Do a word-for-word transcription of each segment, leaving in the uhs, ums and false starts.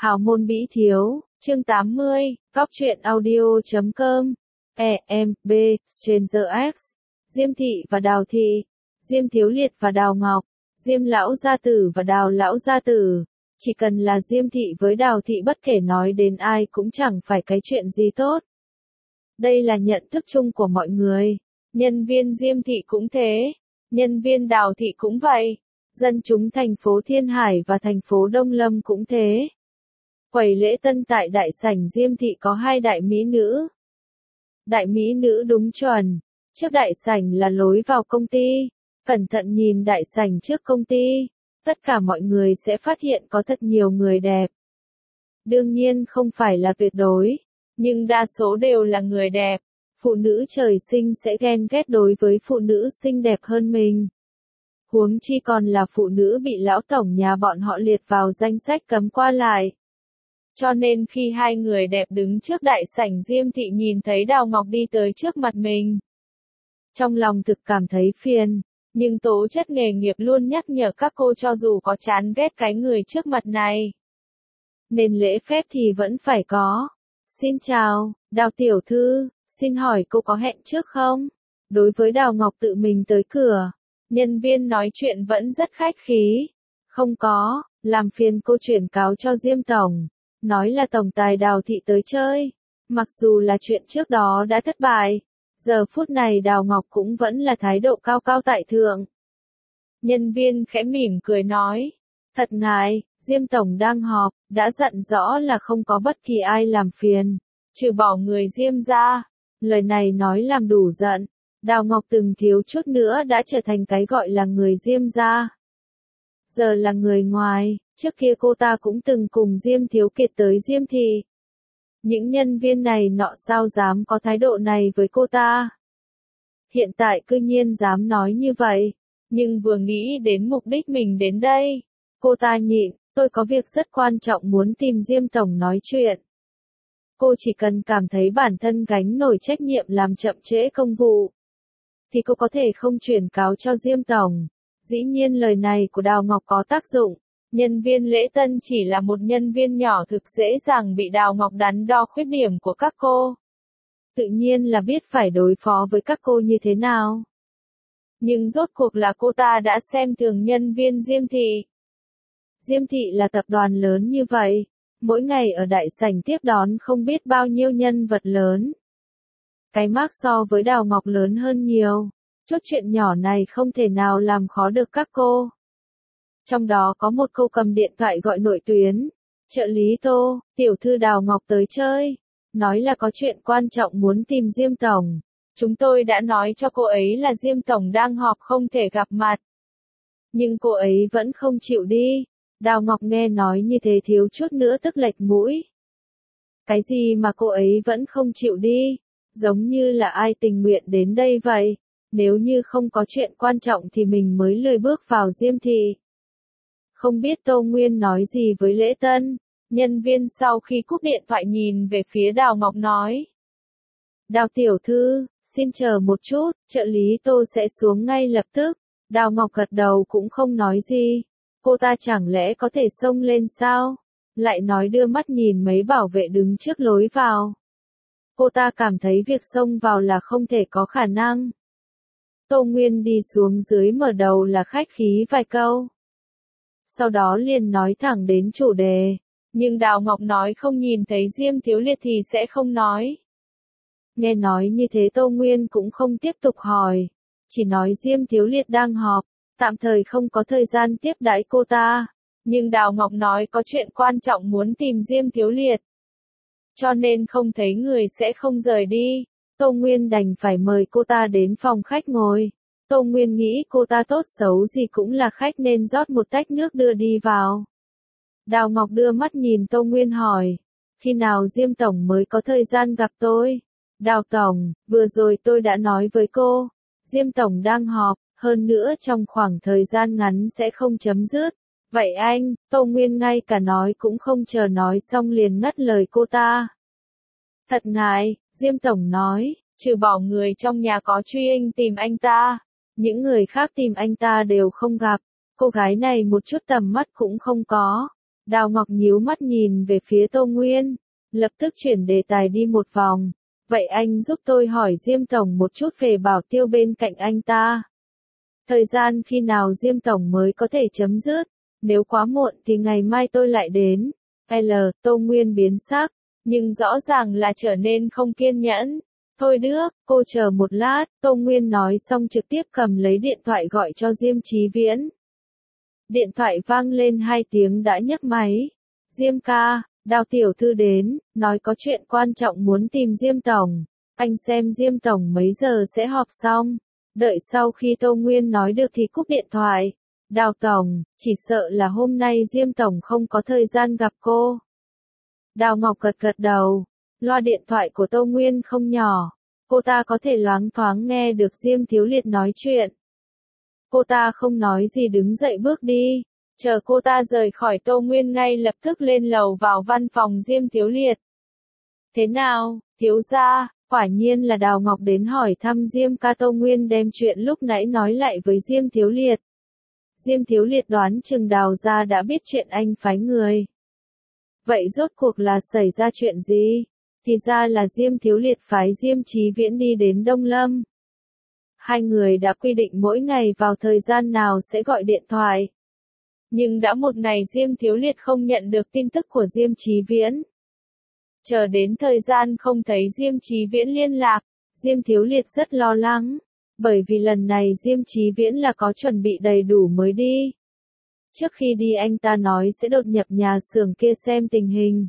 Hào môn Bỉ Thiếu, chương tám mươi, góc truyện audio chấm com, E M B, Stranger X, Diêm Thị và Đào Thị, Diêm Thiếu Liệt và Đào Ngọc, Diêm Lão Gia Tử và Đào Lão Gia Tử. Chỉ cần là Diêm Thị với Đào Thị bất kể nói đến ai cũng chẳng phải cái chuyện gì tốt. Đây là nhận thức chung của mọi người. Nhân viên Diêm Thị cũng thế. Nhân viên Đào Thị cũng vậy. Dân chúng thành phố Thiên Hải và thành phố Đông Lâm cũng thế. Quầy lễ tân tại đại sảnh Diêm Thị có hai đại mỹ nữ. Đại mỹ nữ đúng chuẩn. Trước đại sảnh là lối vào công ty. Cẩn thận nhìn đại sảnh trước công ty. Tất cả mọi người sẽ phát hiện có thật nhiều người đẹp. Đương nhiên không phải là tuyệt đối. Nhưng đa số đều là người đẹp. Phụ nữ trời sinh sẽ ghen ghét đối với phụ nữ xinh đẹp hơn mình. Huống chi còn là phụ nữ bị lão tổng nhà bọn họ liệt vào danh sách cấm qua lại. Cho nên khi hai người đẹp đứng trước đại sảnh Diêm Thị nhìn thấy Đào Ngọc đi tới trước mặt mình. Trong lòng thực cảm thấy phiền, nhưng tố chất nghề nghiệp luôn nhắc nhở các cô cho dù có chán ghét cái người trước mặt này. Nên lễ phép thì vẫn phải có. Xin chào, Đào tiểu thư, xin hỏi cô có hẹn trước không? Đối với Đào Ngọc tự mình tới cửa, nhân viên nói chuyện vẫn rất khách khí. Không có, làm phiền cô chuyển cáo cho Diêm Tổng. Nói là tổng tài Đào Thị tới chơi. Mặc dù là chuyện trước đó đã thất bại, giờ phút này Đào Ngọc cũng vẫn là thái độ cao cao tại thượng. Nhân viên khẽ mỉm cười nói. Thật ngại, Diêm Tổng đang họp, đã dặn rõ là không có bất kỳ ai làm phiền, trừ bỏ người Diêm ra. Lời này nói làm đủ giận. Đào Ngọc từng thiếu chút nữa đã trở thành cái gọi là người Diêm ra. Giờ là người ngoài, trước kia cô ta cũng từng cùng Diêm Thiếu Kiệt tới Diêm Thị. Những nhân viên này nọ sao dám có thái độ này với cô ta. Hiện tại cư nhiên dám nói như vậy, nhưng vừa nghĩ đến mục đích mình đến đây, cô ta nhịn, tôi có việc rất quan trọng muốn tìm Diêm Tổng nói chuyện. Cô chỉ cần cảm thấy bản thân gánh nổi trách nhiệm làm chậm trễ công vụ, thì cô có thể không chuyển cáo cho Diêm Tổng. Dĩ nhiên lời này của Đào Ngọc có tác dụng. Nhân viên lễ tân chỉ là một nhân viên nhỏ thực dễ dàng bị Đào Ngọc đắn đo khuyết điểm của các cô. Tự nhiên là biết phải đối phó với các cô như thế nào. Nhưng rốt cuộc là cô ta đã xem thường nhân viên Diêm Thị. Diêm Thị là tập đoàn lớn như vậy, mỗi ngày ở đại sảnh tiếp đón không biết bao nhiêu nhân vật lớn. Cái mác so với Đào Ngọc lớn hơn nhiều, chút chuyện nhỏ này không thể nào làm khó được các cô. Trong đó có một cô cầm điện thoại gọi nội tuyến. Trợ lý Tô, tiểu thư Đào Ngọc tới chơi. Nói là có chuyện quan trọng muốn tìm Diêm Tổng. Chúng tôi đã nói cho cô ấy là Diêm Tổng đang họp không thể gặp mặt. Nhưng cô ấy vẫn không chịu đi. Đào Ngọc nghe nói như thế thiếu chút nữa tức lệch mũi. Cái gì mà cô ấy vẫn không chịu đi? Giống như là ai tình nguyện đến đây vậy. Nếu như không có chuyện quan trọng thì mình mới lười bước vào Diêm Thị. Không biết Tô Nguyên nói gì với lễ tân, nhân viên sau khi cúp điện thoại nhìn về phía Đào Ngọc nói. Đào tiểu thư, xin chờ một chút, trợ lý Tô sẽ xuống ngay lập tức. Đào Ngọc gật đầu cũng không nói gì. Cô ta chẳng lẽ có thể xông lên sao? Lại nói đưa mắt nhìn mấy bảo vệ đứng trước lối vào. Cô ta cảm thấy việc xông vào là không thể có khả năng. Tô Nguyên đi xuống dưới mở đầu là khách khí vài câu. Sau đó liền nói thẳng đến chủ đề. Nhưng Đào Ngọc nói không nhìn thấy Diêm Thiếu Liệt thì sẽ không nói. Nghe nói như thế Tô Nguyên cũng không tiếp tục hỏi. Chỉ nói Diêm Thiếu Liệt đang họp, tạm thời không có thời gian tiếp đãi cô ta. Nhưng Đào Ngọc nói có chuyện quan trọng muốn tìm Diêm Thiếu Liệt. Cho nên không thấy người sẽ không rời đi. Tô Nguyên đành phải mời cô ta đến phòng khách ngồi. Tô Nguyên nghĩ cô ta tốt xấu gì cũng là khách nên rót một tách nước đưa đi vào. Đào Ngọc đưa mắt nhìn Tô Nguyên hỏi. Khi nào Diêm Tổng mới có thời gian gặp tôi? Đào Tổng, vừa rồi tôi đã nói với cô. Diêm Tổng đang họp, hơn nữa trong khoảng thời gian ngắn sẽ không chấm dứt. Vậy anh, Tô Nguyên ngay cả nói cũng không chờ nói xong liền ngắt lời cô ta. Thật ngại, Diêm Tổng nói, trừ bỏ người trong nhà có truy anh tìm anh ta. Những người khác tìm anh ta đều không gặp. Cô gái này một chút tầm mắt cũng không có. Đào Ngọc nhíu mắt nhìn về phía Tô Nguyên, lập tức chuyển đề tài đi một vòng. Vậy anh giúp tôi hỏi Diêm Tổng một chút về Bảo Tiêu bên cạnh anh ta. Thời gian khi nào Diêm Tổng mới có thể chấm dứt? Nếu quá muộn thì ngày mai tôi lại đến. L. Tô Nguyên biến sắc, nhưng rõ ràng là trở nên không kiên nhẫn. Thôi được, cô chờ một lát, Tô Nguyên nói xong trực tiếp cầm lấy điện thoại gọi cho Diêm Chí Viễn. Điện thoại vang lên hai tiếng đã nhấc máy. Diêm ca, Đào tiểu thư đến, nói có chuyện quan trọng muốn tìm Diêm Tổng. Anh xem Diêm Tổng mấy giờ sẽ họp xong. Đợi sau khi Tô Nguyên nói được thì cúp điện thoại. Đào Tổng, chỉ sợ là hôm nay Diêm Tổng không có thời gian gặp cô. Đào Ngọc gật gật đầu. Loa điện thoại của Tô Nguyên không nhỏ. Cô ta có thể loáng thoáng nghe được Diêm Thiếu Liệt nói chuyện. Cô ta không nói gì đứng dậy bước đi. Chờ cô ta rời khỏi Tô Nguyên ngay lập tức lên lầu vào văn phòng Diêm Thiếu Liệt. Thế nào, thiếu gia? Quả nhiên là Đào Ngọc đến hỏi thăm Diêm ca. Tô Nguyên đem chuyện lúc nãy nói lại với Diêm Thiếu Liệt. Diêm Thiếu Liệt đoán chừng Đào gia đã biết chuyện anh phái người. Vậy rốt cuộc là xảy ra chuyện gì? Thì ra là Diêm Thiếu Liệt phái Diêm Chí Viễn đi đến Đông Lâm. Hai người đã quy định mỗi ngày vào thời gian nào sẽ gọi điện thoại. Nhưng đã một ngày Diêm Thiếu Liệt không nhận được tin tức của Diêm Chí Viễn. Chờ đến thời gian không thấy Diêm Chí Viễn liên lạc, Diêm Thiếu Liệt rất lo lắng. Bởi vì lần này Diêm Chí Viễn là có chuẩn bị đầy đủ mới đi. Trước khi đi anh ta nói sẽ đột nhập nhà xưởng kia xem tình hình.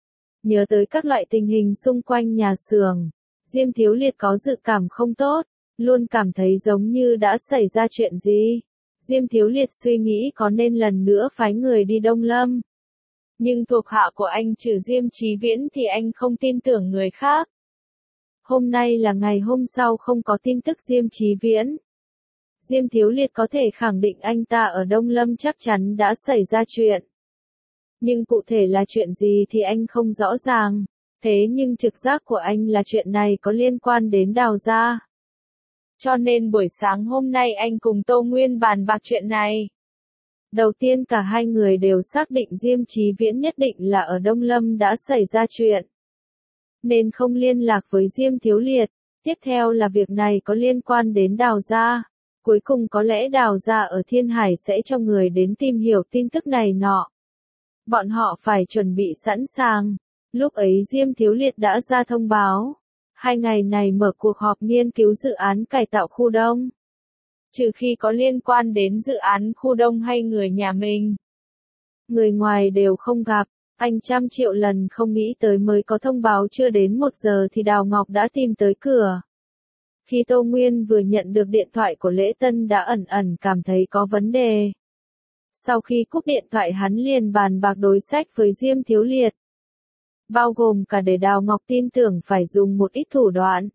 Nhớ tới các loại tình hình xung quanh nhà xưởng, Diêm Thiếu Liệt có dự cảm không tốt, luôn cảm thấy giống như đã xảy ra chuyện gì. Diêm Thiếu Liệt suy nghĩ có nên lần nữa phái người đi Đông Lâm. Nhưng thuộc hạ của anh trừ Diêm Chí Viễn thì anh không tin tưởng người khác. Hôm nay là ngày hôm sau không có tin tức Diêm Chí Viễn. Diêm Thiếu Liệt có thể khẳng định anh ta ở Đông Lâm chắc chắn đã xảy ra chuyện. Nhưng cụ thể là chuyện gì thì anh không rõ ràng. Thế nhưng trực giác của anh là chuyện này có liên quan đến Đào gia. Cho nên buổi sáng hôm nay anh cùng Tô Nguyên bàn bạc chuyện này. Đầu tiên cả hai người đều xác định Diêm Chí Viễn nhất định là ở Đông Lâm đã xảy ra chuyện. Nên không liên lạc với Diêm Thiếu Liệt. Tiếp theo là việc này có liên quan đến Đào gia. Cuối cùng có lẽ Đào gia ở Thiên Hải sẽ cho người đến tìm hiểu tin tức này nọ. Bọn họ phải chuẩn bị sẵn sàng. Lúc ấy Diêm Thiếu Liệt đã ra thông báo. Hai ngày này mở cuộc họp nghiên cứu dự án cải tạo khu Đông. Trừ khi có liên quan đến dự án khu Đông hay người nhà mình. Người ngoài đều không gặp. Anh trăm triệu lần không nghĩ tới mới có thông báo chưa đến một giờ thì Đào Ngọc đã tìm tới cửa. Khi Tô Nguyên vừa nhận được điện thoại của Lễ Tân đã ẩn ẩn cảm thấy có vấn đề. Sau khi cúp điện thoại hắn liền bàn bạc đối sách với Diêm Thiếu Liệt. Bao gồm cả để Đào Ngọc tin tưởng phải dùng một ít thủ đoạn.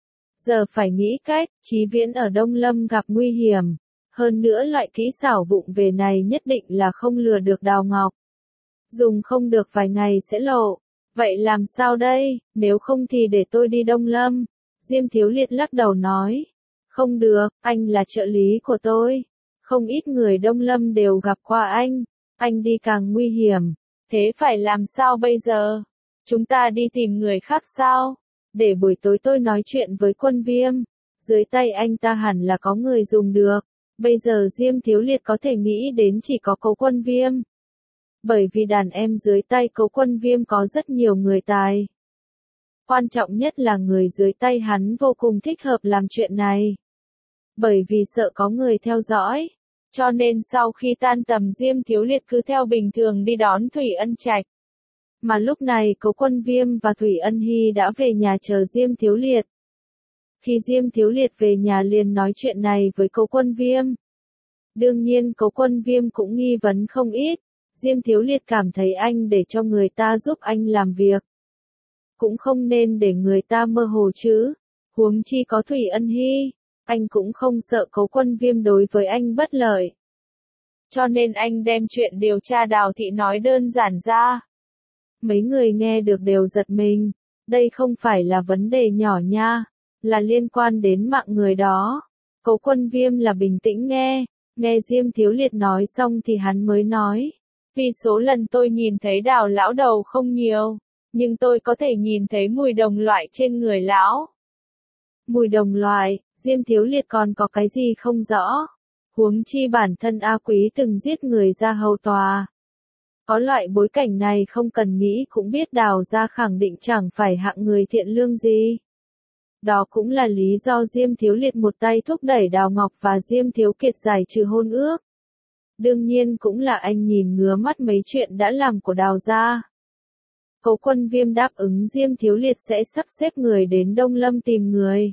Giờ phải nghĩ cách, Chí Viễn ở Đông Lâm gặp nguy hiểm. Hơn nữa loại kỹ xảo vụng về này nhất định là không lừa được Đào Ngọc. Dùng không được vài ngày sẽ lộ. Vậy làm sao đây, nếu không thì để tôi đi Đông Lâm. Diêm Thiếu Liệt lắc đầu nói. Không được, anh là trợ lý của tôi. Không ít người Đông Lâm đều gặp qua anh. Anh đi càng nguy hiểm. Thế phải làm sao bây giờ? Chúng ta đi tìm người khác sao? Để buổi tối tôi nói chuyện với Quân Viêm. Dưới tay anh ta hẳn là có người dùng được. Bây giờ Diêm Thiếu Liệt có thể nghĩ đến chỉ có Cố Quân Viêm. Bởi vì đàn em dưới tay Cố Quân Viêm có rất nhiều người tài. Quan trọng nhất là người dưới tay hắn vô cùng thích hợp làm chuyện này. Bởi vì sợ có người theo dõi. Cho nên sau khi tan tầm Diêm Thiếu Liệt cứ theo bình thường đi đón Thủy Ân Trạch. Mà lúc này Cố Quân Viêm và Thủy Ân Hy đã về nhà chờ Diêm Thiếu Liệt. Khi Diêm Thiếu Liệt về nhà liền nói chuyện này với Cố Quân Viêm. Đương nhiên Cố Quân Viêm cũng nghi vấn không ít. Diêm Thiếu Liệt cảm thấy anh để cho người ta giúp anh làm việc. Cũng không nên để người ta mơ hồ chứ. Huống chi có Thủy Ân Hy. Anh cũng không sợ Cố Quân Viêm đối với anh bất lợi. Cho nên anh đem chuyện điều tra Đào Thị nói đơn giản ra. Mấy người nghe được đều giật mình. Đây không phải là vấn đề nhỏ nha. Là liên quan đến mạng người đó. Cố Quân Viêm là bình tĩnh nghe. Nghe Diêm Thiếu Liệt nói xong thì hắn mới nói. Vì số lần tôi nhìn thấy Đào lão đầu không nhiều, nhưng tôi có thể nhìn thấy mùi đồng loại trên người lão. Mùi đồng loại, Diêm Thiếu Liệt còn có cái gì không rõ. Huống chi bản thân A Quý từng giết người ra hầu tòa. Có loại bối cảnh này không cần nghĩ cũng biết Đào gia khẳng định chẳng phải hạng người thiện lương gì. Đó cũng là lý do Diêm Thiếu Liệt một tay thúc đẩy Đào Ngọc và Diêm Thiếu Kiệt giải trừ hôn ước. Đương nhiên cũng là anh nhìn ngứa mắt mấy chuyện đã làm của Đào gia. Cố Quân Viêm đáp ứng Diêm Thiếu Liệt sẽ sắp xếp người đến Đông Lâm tìm người.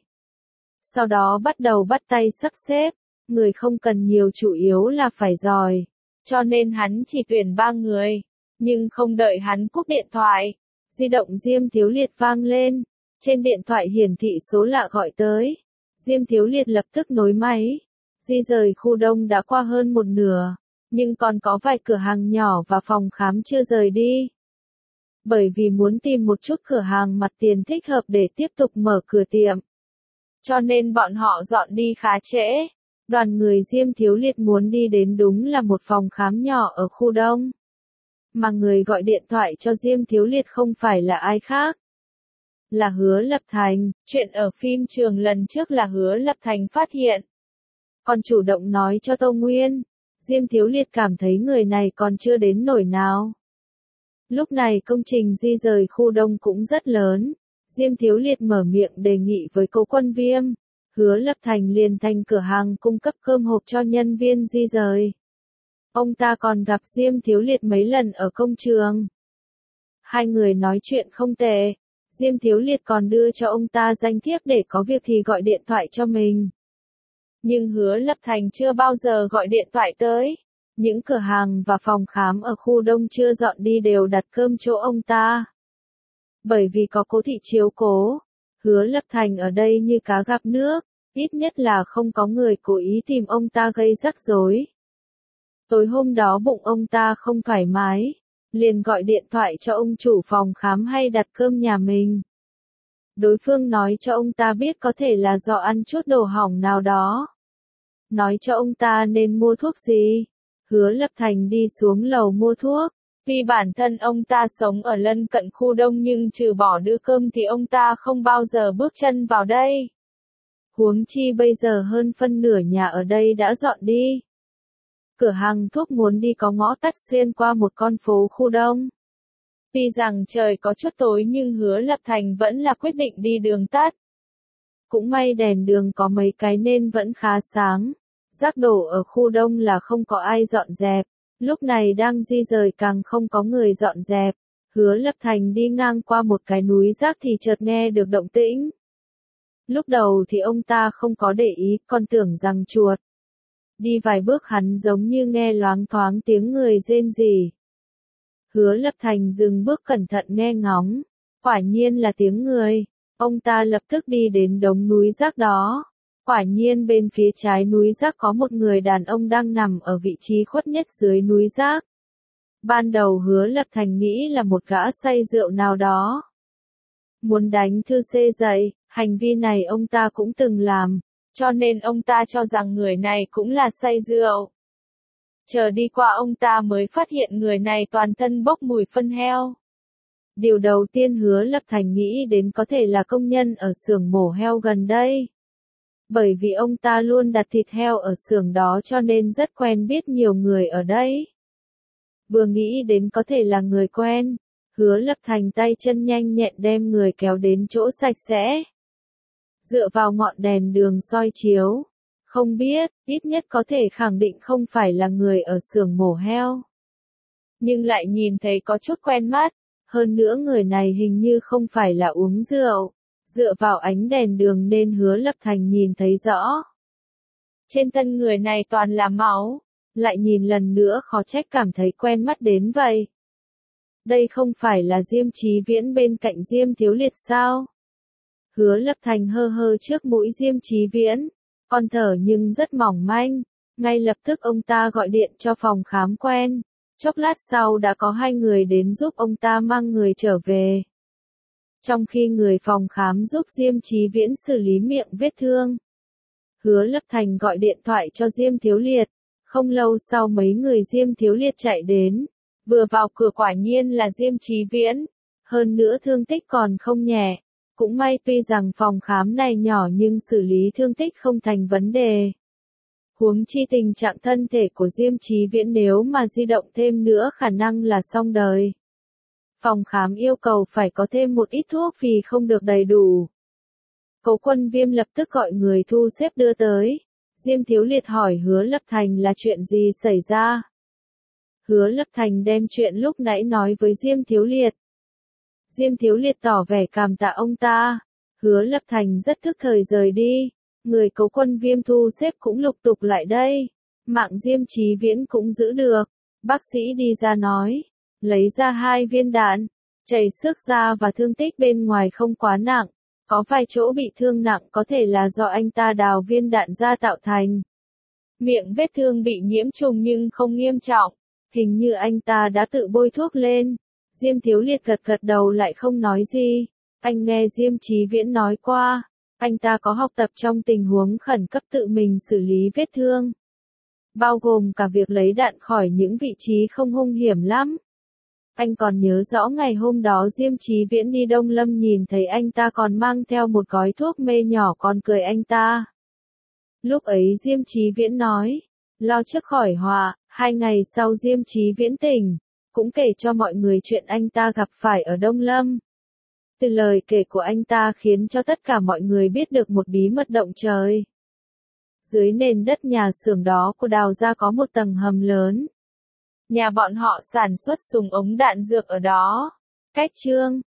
Sau đó bắt đầu bắt tay sắp xếp, người không cần nhiều chủ yếu là phải giỏi. Cho nên hắn chỉ tuyển ba người, nhưng không đợi hắn cúp điện thoại. Di động Diêm Thiếu Liệt vang lên, trên điện thoại hiển thị số lạ gọi tới. Diêm Thiếu Liệt lập tức nối máy. Di rời khu đông đã qua hơn một nửa, nhưng còn có vài cửa hàng nhỏ và phòng khám chưa rời đi. Bởi vì muốn tìm một chút cửa hàng mặt tiền thích hợp để tiếp tục mở cửa tiệm. Cho nên bọn họ dọn đi khá trễ. Đoàn người Diêm Thiếu Liệt muốn đi đến đúng là một phòng khám nhỏ ở khu đông. Mà người gọi điện thoại cho Diêm Thiếu Liệt không phải là ai khác. Là Hứa Lập Thành. Chuyện ở phim trường lần trước là Hứa Lập Thành phát hiện. Còn chủ động nói cho Tô Nguyên. Diêm Thiếu Liệt cảm thấy người này còn chưa đến nổi nào. Lúc này công trình di rời khu đông cũng rất lớn. Diêm Thiếu Liệt mở miệng đề nghị với Cố Quân Viêm. Hứa Lập Thành liền thành cửa hàng cung cấp cơm hộp cho nhân viên di rời. Ông ta còn gặp Diêm Thiếu Liệt mấy lần ở công trường. Hai người nói chuyện không tệ. Diêm Thiếu Liệt còn đưa cho ông ta danh thiếp để có việc thì gọi điện thoại cho mình. Nhưng Hứa Lập Thành chưa bao giờ gọi điện thoại tới. Những cửa hàng và phòng khám ở khu đông chưa dọn đi đều đặt cơm chỗ ông ta. Bởi vì có Cố Thị chiếu cố, Hứa Lập Thành ở đây như cá gặp nước, ít nhất là không có người cố ý tìm ông ta gây rắc rối. Tối hôm đó bụng ông ta không thoải mái, liền gọi điện thoại cho ông chủ phòng khám hay đặt cơm nhà mình. Đối phương nói cho ông ta biết có thể là do ăn chút đồ hỏng nào đó. Nói cho ông ta nên mua thuốc gì. Hứa Lập Thành đi xuống lầu mua thuốc. Vì bản thân ông ta sống ở lân cận khu đông nhưng trừ bỏ đưa cơm thì ông ta không bao giờ bước chân vào đây. Huống chi bây giờ hơn phân nửa nhà ở đây đã dọn đi. Cửa hàng thuốc muốn đi có ngõ tắt xuyên qua một con phố khu đông. Tuy rằng trời có chút tối nhưng Hứa Lập Thành vẫn là quyết định đi đường tắt. Cũng may đèn đường có mấy cái nên vẫn khá sáng. Rác đổ ở khu đông là không có ai dọn dẹp. Lúc này đang di rời càng không có người dọn dẹp. Hứa Lập Thành đi ngang qua một cái núi rác thì chợt nghe được động tĩnh. Lúc đầu thì ông ta không có để ý, còn tưởng rằng chuột. Đi vài bước hắn giống như nghe loáng thoáng tiếng người rên rỉ. Hứa Lập Thành dừng bước cẩn thận nghe ngóng. Quả nhiên là tiếng người. Ông ta lập tức đi đến đống núi rác đó. Quả nhiên bên phía trái núi rác có một người đàn ông đang nằm ở vị trí khuất nhất dưới núi rác. Ban đầu Hứa Lập Thành nghĩ là một gã say rượu nào đó. Muốn đánh Thư Xê dậy, hành vi này ông ta cũng từng làm, cho nên ông ta cho rằng người này cũng là say rượu. Chờ đi qua ông ta mới phát hiện người này toàn thân bốc mùi phân heo. Điều đầu tiên Hứa Lập Thành nghĩ đến có thể là công nhân ở xưởng mổ heo gần đây. Bởi vì ông ta luôn đặt thịt heo ở xưởng đó cho nên rất quen biết nhiều người ở đây. Vừa nghĩ đến có thể là người quen, Hứa Lập Thành tay chân nhanh nhẹn đem người kéo đến chỗ sạch sẽ. Dựa vào ngọn đèn đường soi chiếu, không biết, ít nhất có thể khẳng định không phải là người ở xưởng mổ heo. Nhưng lại nhìn thấy có chút quen mắt, hơn nữa người này hình như không phải là uống rượu. Dựa vào ánh đèn đường nên Hứa Lập Thành nhìn thấy rõ. Trên thân người này toàn là máu, lại nhìn lần nữa khó trách cảm thấy quen mắt đến vậy. Đây không phải là Diêm Chí Viễn bên cạnh Diêm Thiếu Liệt sao? Hứa Lập Thành hơ hơ trước mũi Diêm Chí Viễn, còn thở nhưng rất mỏng manh. Ngay lập tức ông ta gọi điện cho phòng khám quen. Chốc lát sau đã có hai người đến giúp ông ta mang người trở về. Trong khi người phòng khám giúp Diêm Chí Viễn xử lý miệng vết thương, Hứa Lập Thành gọi điện thoại cho Diêm Thiếu Liệt. Không lâu sau mấy người Diêm Thiếu Liệt chạy đến. Vừa vào cửa quả nhiên là Diêm Chí Viễn. Hơn nữa thương tích còn không nhẹ. Cũng may tuy rằng phòng khám này nhỏ nhưng xử lý thương tích không thành vấn đề. Huống chi tình trạng thân thể của Diêm Chí Viễn nếu mà di động thêm nữa khả năng là xong đời. Phòng khám yêu cầu phải có thêm một ít thuốc vì không được đầy đủ. Cố Quân Viêm lập tức gọi người thu xếp đưa tới. Diêm Thiếu Liệt hỏi Hứa Lập Thành là chuyện gì xảy ra. Hứa Lập Thành đem chuyện lúc nãy nói với Diêm Thiếu Liệt. Diêm Thiếu Liệt tỏ vẻ cảm tạ ông ta. Hứa Lập Thành rất thức thời rời đi. Người Cố Quân Viêm thu xếp cũng lục tục lại đây. Mạng Diêm Chí Viễn cũng giữ được. Bác sĩ đi ra nói. Lấy ra hai viên đạn. Chảy xước da và thương tích bên ngoài không quá nặng. Có vài chỗ bị thương nặng có thể là do anh ta đào viên đạn ra tạo thành. Miệng vết thương bị nhiễm trùng nhưng không nghiêm trọng. Hình như anh ta đã tự bôi thuốc lên. Diêm Thiếu Liệt gật gật đầu lại không nói gì. Anh nghe Diêm Chí Viễn nói qua. Anh ta có học tập trong tình huống khẩn cấp tự mình xử lý vết thương. Bao gồm cả việc lấy đạn khỏi những vị trí không hung hiểm lắm. Anh còn nhớ rõ ngày hôm đó Diêm Chí Viễn đi Đông Lâm nhìn thấy anh ta còn mang theo một gói thuốc mê nhỏ còn cười anh ta. Lúc ấy Diêm Chí Viễn nói, lo trước khỏi họa, hai ngày sau Diêm Chí Viễn tỉnh, cũng kể cho mọi người chuyện anh ta gặp phải ở Đông Lâm. Từ lời kể của anh ta khiến cho tất cả mọi người biết được một bí mật động trời. Dưới nền đất nhà xưởng đó của Đào gia có một tầng hầm lớn. Nhà bọn họ sản xuất súng ống đạn dược ở đó. Cách chương